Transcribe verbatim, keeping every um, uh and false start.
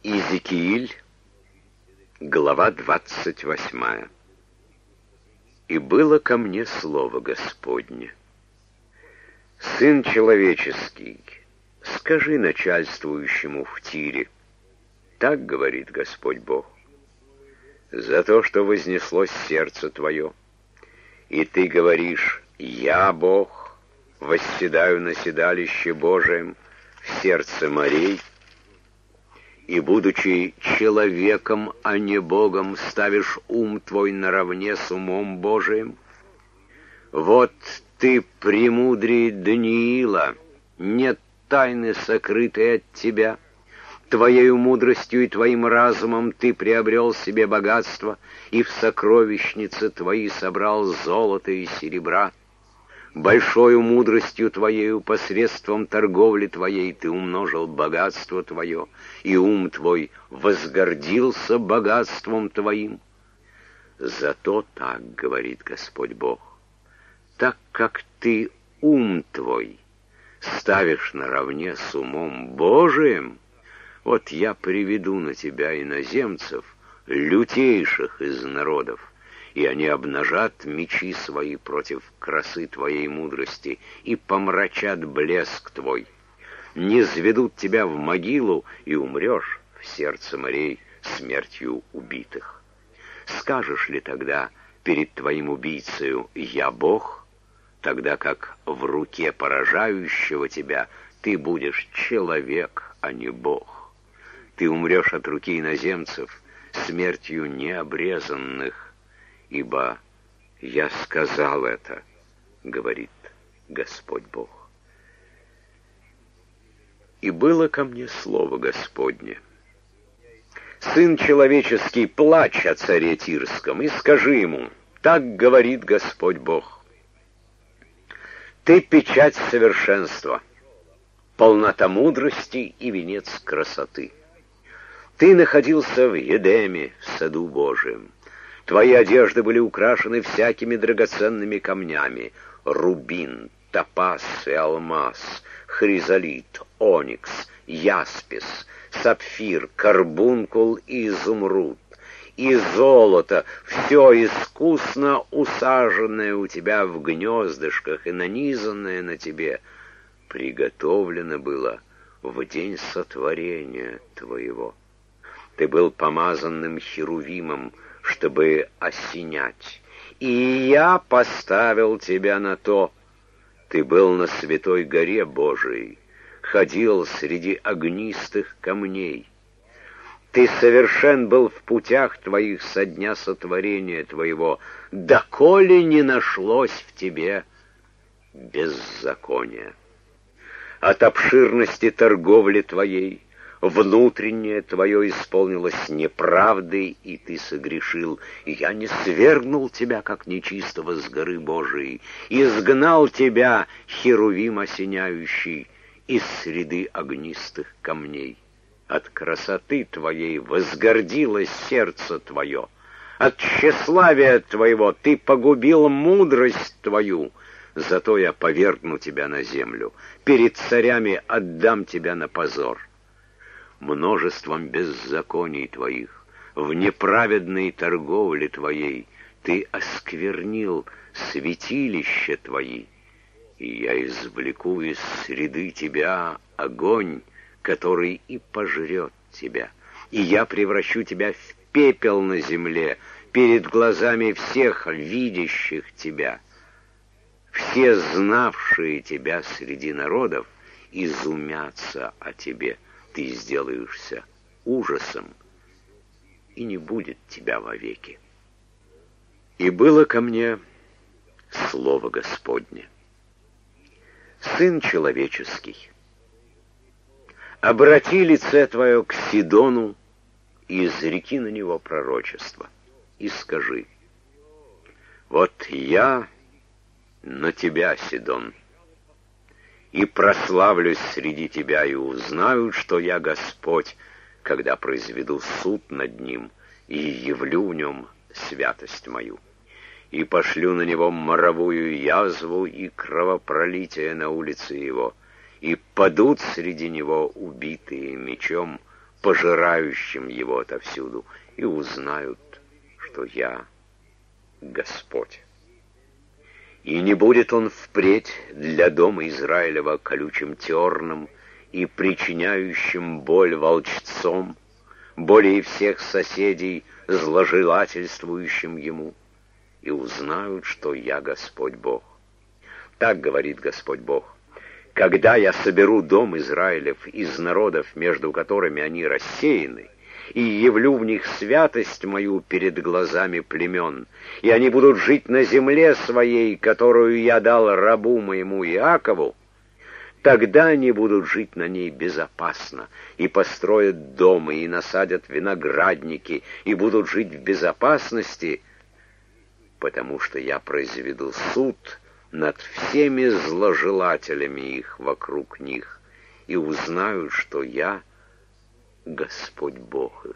Иезекииль, глава двадцать восьмая. «И было ко мне слово Господне: Сын человеческий, скажи начальствующему в Тире, так говорит Господь Бог, за то, что вознеслось сердце твое, и ты говоришь: я Бог, восседаю на седалище Божием в сердце морей, и, будучи человеком, а не Богом, ставишь ум твой наравне с умом Божиим. Вот ты премудрее Даниила, нет тайны, сокрытой от тебя. Твоею мудростью и твоим разумом ты приобрел себе богатство, и в сокровищнице твои собрал золото и серебра. Большою мудростью твоею посредством торговли твоей ты умножил богатство твое, и ум твой возгордился богатством твоим. Зато так говорит Господь Бог: так как ты ум твой ставишь наравне с умом Божиим, вот я приведу на тебя иноземцев, лютейших из народов, и они обнажат мечи свои против красы твоей мудрости и помрачат блеск твой. Низведут тебя в могилу, и умрешь в сердце морей смертью убитых. Скажешь ли тогда перед твоим убийцею: я Бог, тогда как в руке поражающего тебя ты будешь человек, а не Бог? Ты умрешь от руки иноземцев смертью необрезанных, ибо я сказал это, говорит Господь Бог. И было ко мне слово Господне: Сын человеческий, плачь о царе Тирском, и скажи ему: так говорит Господь Бог. Ты печать совершенства, полнота мудрости и венец красоты. Ты находился в Едеме, в саду Божием. Твои одежды были украшены всякими драгоценными камнями: рубин, топаз и алмаз, хризолит, оникс, яспис, сапфир, карбункул и изумруд, и золото, все искусно усаженное у тебя в гнездышках и нанизанное на тебе, приготовлено было в день сотворения твоего. Ты был помазанным херувимом, чтобы осенять, и я поставил тебя на то. Ты был на святой горе Божией, ходил среди огнистых камней. Ты совершен был в путях твоих со дня сотворения твоего, доколе не нашлось в тебе беззакония. От обширности торговли твоей внутреннее твое исполнилось неправдой, и ты согрешил. И я не свергнул тебя, как нечистого, с горы Божией, изгнал тебя, херувим осеняющий, из среды огнистых камней. От красоты твоей возгордилось сердце твое, от тщеславия твоего ты погубил мудрость твою. Зато я повергну тебя на землю, перед царями отдам тебя на позор. Множеством беззаконий твоих, в неправедной торговле твоей ты осквернил святилища твои, и я извлеку из среды тебя огонь, который и пожрет тебя, и я превращу тебя в пепел на земле перед глазами всех видящих тебя. Все знавшие тебя среди народов изумятся о тебе. Ты сделаешься ужасом, и не будет тебя вовеки. И было ко мне слово Господне: Сын человеческий, обрати лице твое к Сидону и изреки на него пророчество, и скажи: вот я на тебя, Сидон, и прославлюсь среди тебя, и узнают, что я Господь, когда произведу суд над ним и явлю в нем святость мою. И пошлю на него моровую язву и кровопролитие на улице его, и падут среди него убитые мечом, пожирающим его отовсюду, и узнают, что я Господь. И не будет он впредь для дома Израилева колючим терном и причиняющим боль волчцом, более всех соседей зложелательствующим ему, и узнают, что я Господь Бог. Так говорит Господь Бог: когда я соберу дом Израилев из народов, между которыми они рассеяны, и явлю в них святость мою перед глазами племен, и они будут жить на земле своей, которую я дал рабу моему Иакову, тогда они будут жить на ней безопасно, и построят дома, и насадят виноградники, и будут жить в безопасности, потому что я произведу суд над всеми зложелателями их вокруг них, и узнают, что я Господь Бог их.